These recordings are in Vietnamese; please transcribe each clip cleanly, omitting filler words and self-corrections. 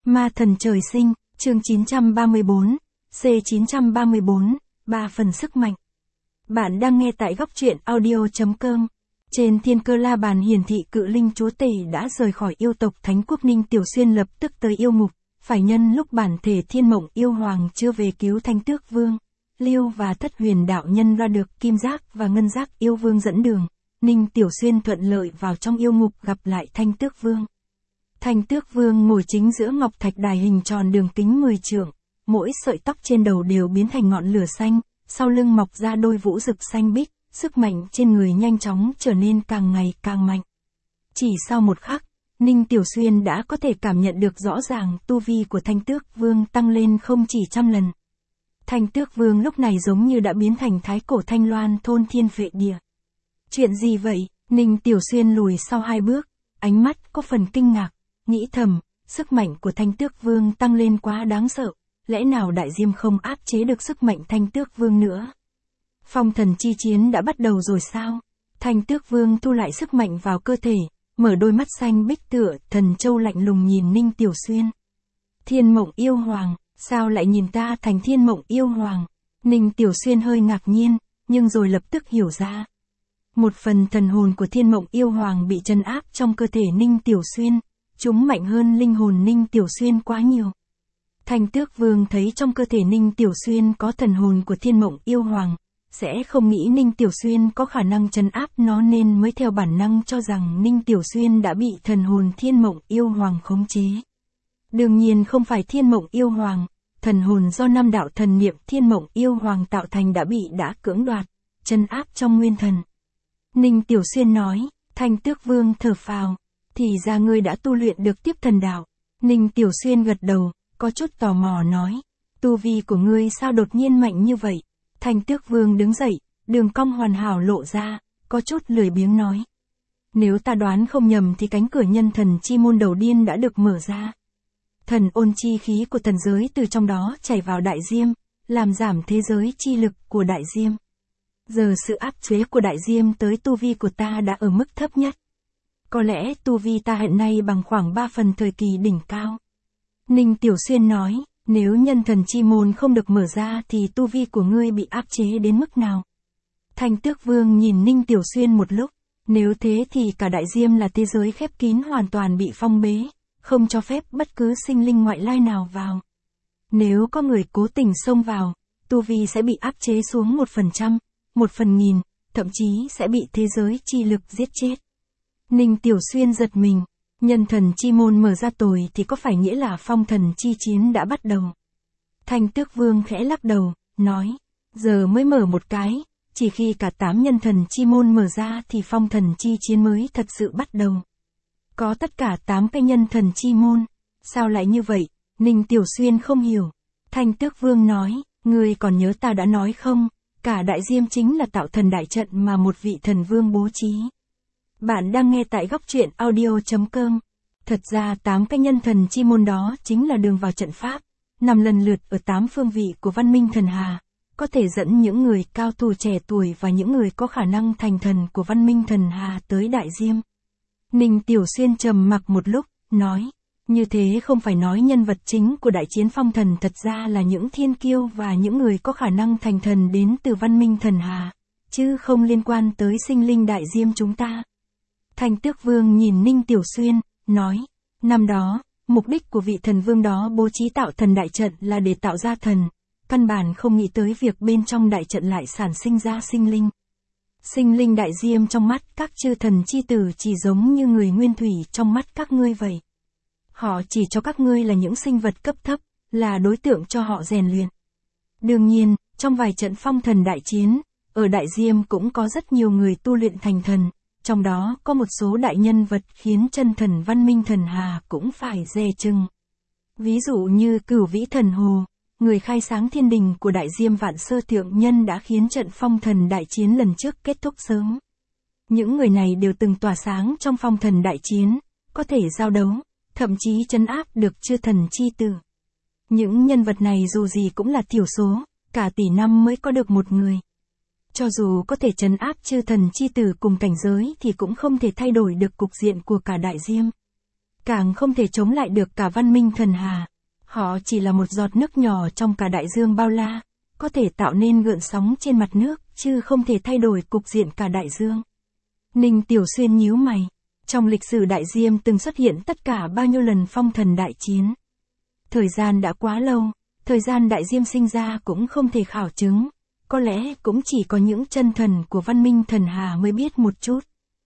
Ma thần trời sinh, chương 934, C934, 3 phần sức mạnh. Bạn đang nghe tại góc truyện audio.com. Trên thiên cơ la bàn hiển thị cự linh chúa tể đã rời khỏi yêu tộc Thánh Quốc. Ninh Tiểu Xuyên lập tức tới yêu ngục, phải nhân lúc bản thể Thiên Mộng Yêu Hoàng chưa về cứu Thanh Tước Vương. Liêu và Thất Huyền đạo nhân ra được Kim Giác và Ngân Giác yêu vương dẫn đường. Ninh Tiểu Xuyên thuận lợi vào trong yêu ngục gặp lại Thanh Tước Vương. Thanh Tước Vương ngồi chính giữa ngọc thạch đài hình tròn đường kính 10 trượng, mỗi sợi tóc trên đầu đều biến thành ngọn lửa xanh, sau lưng mọc ra đôi vũ rực xanh biếc, sức mạnh trên người nhanh chóng trở nên càng ngày càng mạnh. Chỉ sau một khắc, Ninh Tiểu Xuyên đã có thể cảm nhận được rõ ràng tu vi của Thanh Tước Vương tăng lên không chỉ trăm lần. Thanh Tước Vương lúc này giống như đã biến thành thái cổ Thanh Loan thôn thiên phệ địa. Chuyện gì vậy? Ninh Tiểu Xuyên lùi sau 2 bước, ánh mắt có phần kinh ngạc, nghĩ thầm, sức mạnh của Thanh Tước Vương tăng lên quá đáng sợ, lẽ nào Đại Diêm không áp chế được sức mạnh Thanh Tước Vương nữa? Phong thần chi chiến đã bắt đầu rồi sao? Thanh Tước Vương thu lại sức mạnh vào cơ thể, mở đôi mắt xanh bích tựa thần châu lạnh lùng nhìn Ninh Tiểu Xuyên. Thiên Mộng Yêu Hoàng, sao lại nhìn ta thành Thiên Mộng Yêu Hoàng? Ninh Tiểu Xuyên hơi ngạc nhiên, nhưng rồi lập tức hiểu ra. Một phần thần hồn của Thiên Mộng Yêu Hoàng bị trấn áp trong cơ thể Ninh Tiểu Xuyên, chúng mạnh hơn linh hồn Ninh Tiểu Xuyên quá nhiều. Thanh Tước Vương thấy trong cơ thể Ninh Tiểu Xuyên có thần hồn của Thiên Mộng Yêu Hoàng, sẽ không nghĩ Ninh Tiểu Xuyên có khả năng trấn áp nó nên mới theo bản năng cho rằng Ninh Tiểu Xuyên đã bị thần hồn Thiên Mộng Yêu Hoàng khống chế. Đương nhiên không phải Thiên Mộng Yêu Hoàng, thần hồn do 5 đạo thần niệm Thiên Mộng Yêu Hoàng tạo thành đã cưỡng đoạt, trấn áp trong nguyên thần. Ninh Tiểu Xuyên nói. Thanh Tước Vương thở phào, thì ra ngươi đã tu luyện được tiếp thần đạo. Ninh Tiểu Xuyên gật đầu, có chút tò mò nói, tu vi của ngươi sao đột nhiên mạnh như vậy? Thanh Tước Vương đứng dậy, đường cong hoàn hảo lộ ra, có chút lười biếng nói. Nếu ta đoán không nhầm thì cánh cửa nhân thần chi môn đầu tiên đã được mở ra. Thần ôn chi khí của thần giới từ trong đó chảy vào Đại Diêm, làm giảm thế giới chi lực của Đại Diêm. Giờ sự áp chế của Đại Diêm tới tu vi của ta đã ở mức thấp nhất. Có lẽ tu vi ta hiện nay bằng khoảng 3 phần thời kỳ đỉnh cao. Ninh Tiểu Xuyên nói, nếu nhân thần chi môn không được mở ra thì tu vi của ngươi bị áp chế đến mức nào? Thanh Tước Vương nhìn Ninh Tiểu Xuyên một lúc, nếu thế thì cả Đại Diêm là thế giới khép kín hoàn toàn bị phong bế, không cho phép bất cứ sinh linh ngoại lai nào vào. Nếu có người cố tình xông vào, tu vi sẽ bị áp chế xuống 1%, 1/1000, thậm chí sẽ bị thế giới chi lực giết chết. Ninh Tiểu Xuyên giật mình, nhân thần chi môn mở ra rồi thì có phải nghĩa là phong thần chi chiến đã bắt đầu? Thanh Tước Vương khẽ lắc đầu, nói, giờ mới mở một cái, chỉ khi cả 8 nhân thần chi môn mở ra thì phong thần chi chiến mới thật sự bắt đầu. Có tất cả 8 cái nhân thần chi môn, sao lại như vậy? Ninh Tiểu Xuyên không hiểu. Thanh Tước Vương nói, ngươi còn nhớ ta đã nói không? Cả Đại Diêm chính là tạo thần đại trận mà một vị thần vương bố trí. Bạn đang nghe tại góc truyện audio.com. Thật ra 8 cái nhân thần chi môn đó chính là đường vào trận pháp, nằm lần lượt ở 8 phương vị của văn minh thần hà, có thể dẫn những người cao thủ trẻ tuổi và những người có khả năng thành thần của văn minh thần hà tới Đại Diêm. Ninh Tiểu Xuyên trầm mặc một lúc, nói, như thế không phải nói nhân vật chính của đại chiến phong thần thật ra là những thiên kiêu và những người có khả năng thành thần đến từ văn minh thần hà, chứ không liên quan tới sinh linh Đại Diêm chúng ta. Thanh Tước Vương nhìn Ninh Tiểu Xuyên, nói, năm đó, mục đích của vị thần vương đó bố trí tạo thần đại trận là để tạo ra thần, căn bản không nghĩ tới việc bên trong đại trận lại sản sinh ra sinh linh. Sinh linh Đại Diêm trong mắt các chư thần chi tử chỉ giống như người nguyên thủy trong mắt các ngươi vậy. Họ chỉ cho các ngươi là những sinh vật cấp thấp, là đối tượng cho họ rèn luyện. Đương nhiên, trong vài trận phong thần đại chiến, ở Đại Diêm cũng có rất nhiều người tu luyện thành thần, trong đó có một số đại nhân vật khiến chân thần văn minh thần hà cũng phải dè chừng. Ví dụ như Cửu Vĩ Thần Hồ, người khai sáng thiên đình của Đại Diêm Vạn Sơ Thượng Nhân đã khiến trận phong thần đại chiến lần trước kết thúc sớm. Những người này đều từng tỏa sáng trong phong thần đại chiến, có thể giao đấu, thậm chí trấn áp được chư thần chi tử. Những nhân vật này dù gì cũng là thiểu số, cả tỷ năm mới có được một người. Cho dù có thể trấn áp chư thần chi tử cùng cảnh giới thì cũng không thể thay đổi được cục diện của cả Đại Diêm. càng không thể chống lại được cả văn minh thần hà. Họ chỉ là một giọt nước nhỏ trong cả đại dương bao la, có thể tạo nên gợn sóng trên mặt nước, chứ không thể thay đổi cục diện cả đại dương. Ninh Tiểu Xuyên nhíu mày. Trong lịch sử đại diêm từng xuất hiện tất cả bao nhiêu lần phong thần đại chiến. Thời gian đã quá lâu, thời gian đại diêm sinh ra cũng không thể khảo chứng, có lẽ cũng chỉ có những chân thần của văn minh thần hà mới biết một chút.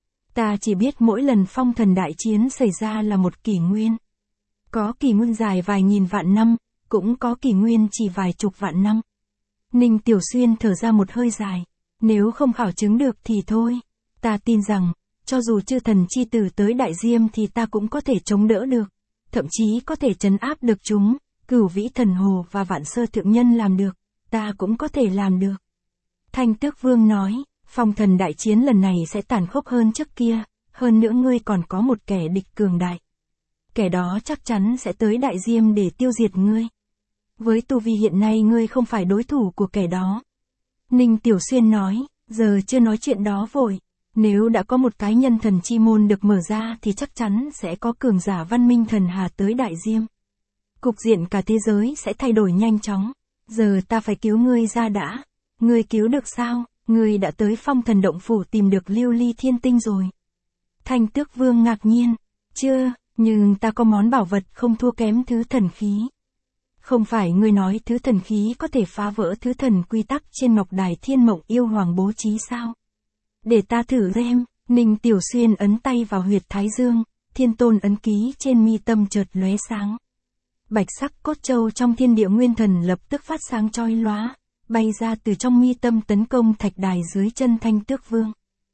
Ta chỉ biết mỗi lần phong thần đại chiến xảy ra là một kỷ nguyên. Có kỷ nguyên dài vài nghìn vạn năm, cũng có kỷ nguyên chỉ vài chục vạn năm. Ninh Tiểu Xuyên thở ra một hơi dài. Nếu không khảo chứng được thì thôi. Ta tin rằng, cho dù chư thần chi tử tới đại diêm thì ta cũng có thể chống đỡ được. Thậm chí có thể trấn áp được chúng. Cửu Vĩ Thần Hồ và Vạn Sơ Thượng Nhân làm được, ta cũng có thể làm được. Thanh Tước Vương nói, phong thần đại chiến lần này sẽ tàn khốc hơn trước kia, hơn nữa ngươi còn có một kẻ địch cường đại. Kẻ đó chắc chắn sẽ tới đại diêm để tiêu diệt ngươi. Với tu vi hiện nay ngươi không phải đối thủ của kẻ đó. Ninh Tiểu Xuyên nói, giờ chưa nói chuyện đó vội. Nếu đã có một cái nhân thần chi môn được mở ra thì chắc chắn sẽ có cường giả văn minh thần hà tới đại diêm. Cục diện cả thế giới sẽ thay đổi nhanh chóng. Giờ ta phải cứu ngươi ra đã. Ngươi cứu được sao? Ngươi đã tới phong thần động phủ tìm được lưu ly thiên tinh rồi. Thanh Tước Vương ngạc nhiên. Chưa, nhưng ta có món bảo vật không thua kém thứ thần khí. Không phải ngươi nói thứ thần khí có thể phá vỡ thứ thần quy tắc trên ngọc đài Thiên Mộng Yêu Hoàng bố trí sao? Để ta thử xem. Ninh Tiểu Xuyên ấn tay vào huyệt thái dương, thiên tôn ấn ký trên mi tâm chợt lóe sáng. Bạch sắc cốt châu trong thiên địa nguyên thần lập tức phát sáng chói lóa, bay ra từ trong mi tâm tấn công thạch đài dưới chân Thanh Tước Vương.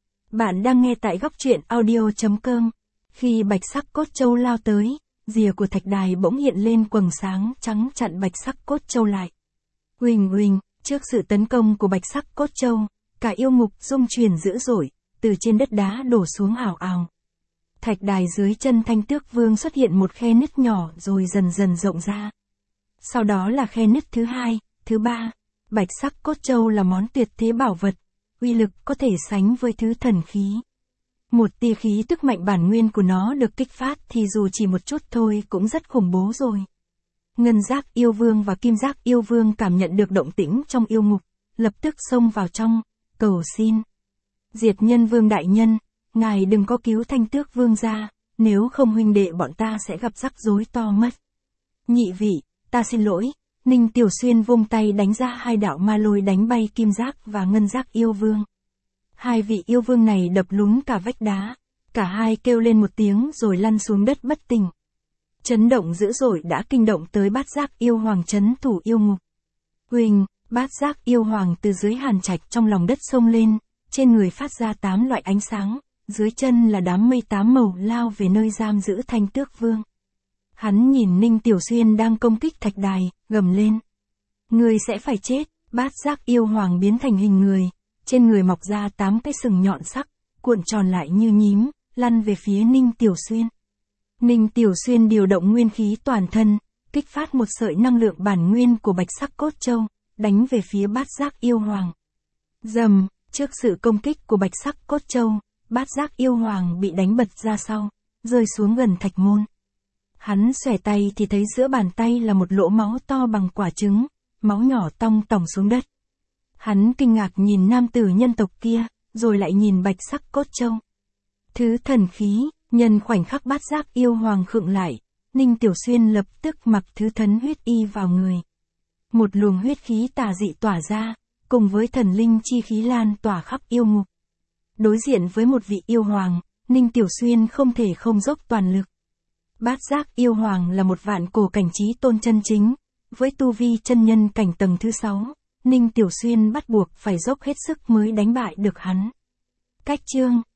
Bạn đang nghe tại góc truyện audio.com. Khi bạch sắc cốt châu lao tới, rìa của thạch đài bỗng hiện lên quầng sáng trắng chặn bạch sắc cốt châu lại. Huỳnh huỳnh, trước sự tấn công của bạch sắc cốt châu, cả yêu ngục rung chuyển dữ dội, từ trên đất đá đổ xuống ào ào. Thạch đài dưới chân Thanh Tước Vương xuất hiện một khe nứt nhỏ rồi dần dần rộng ra. Sau đó là khe nứt thứ hai, thứ ba. Bạch sắc cốt châu là món tuyệt thế bảo vật, uy lực có thể sánh với thứ thần khí. Một tia khí tức mạnh bản nguyên của nó được kích phát thì dù chỉ một chút thôi cũng rất khủng bố rồi. Ngân Giác Yêu Vương và Kim Giác Yêu Vương cảm nhận được động tĩnh trong yêu ngục, lập tức xông vào trong, cầu xin. Diệt Nhân Vương đại nhân, ngài đừng có cứu Thanh Tước Vương ra, nếu không huynh đệ bọn ta sẽ gặp rắc rối to mất. Nhị vị, ta xin lỗi. Ninh Tiểu Xuyên vung tay đánh ra hai đạo ma lôi đánh bay Kim Giác và Ngân Giác Yêu Vương. Hai vị yêu vương này đập lún cả vách đá, cả hai kêu lên một tiếng rồi lăn xuống đất bất tỉnh. Chấn động dữ dội đã kinh động tới Bát Giác Yêu Hoàng trấn thủ yêu ngục. Huỳnh, Bát Giác Yêu Hoàng từ dưới hàn trạch trong lòng đất xông lên, trên người phát ra 8 loại ánh sáng, dưới chân là đám mây 8 màu lao về nơi giam giữ Thanh Tước Vương. Hắn nhìn Ninh Tiểu Xuyên đang công kích thạch đài, gầm lên. Người sẽ phải chết. Bát Giác Yêu Hoàng biến thành hình người, trên người mọc ra 8 cái sừng nhọn sắc, cuộn tròn lại như nhím, lăn về phía Ninh Tiểu Xuyên. Ninh Tiểu Xuyên điều động nguyên khí toàn thân, kích phát một sợi năng lượng bản nguyên của bạch sắc cốt châu, đánh về phía Bát Giác Yêu Hoàng. Rầm, trước sự công kích của bạch sắc cốt châu, Bát Giác Yêu Hoàng bị đánh bật ra sau, rơi xuống gần thạch môn. Hắn xòe tay thì thấy giữa bàn tay là một lỗ máu to bằng quả trứng, máu nhỏ tong tỏng xuống đất. Hắn kinh ngạc nhìn nam tử nhân tộc kia, rồi lại nhìn bạch sắc cốt châu. Thứ thần khí, nhân khoảnh khắc Bát Giác Yêu Hoàng khựng lại, Ninh Tiểu Xuyên lập tức mặc thứ thấn huyết y vào người. Một luồng huyết khí tà dị tỏa ra, cùng với thần linh chi khí lan tỏa khắp yêu ngục. Đối diện với một vị yêu hoàng, Ninh Tiểu Xuyên không thể không dốc toàn lực. Bát Giác Yêu Hoàng là một vạn cổ cảnh chí tôn chân chính, với tu vi chân nhân cảnh tầng thứ 6, Ninh Tiểu Xuyên bắt buộc phải dốc hết sức mới đánh bại được hắn. Cách chương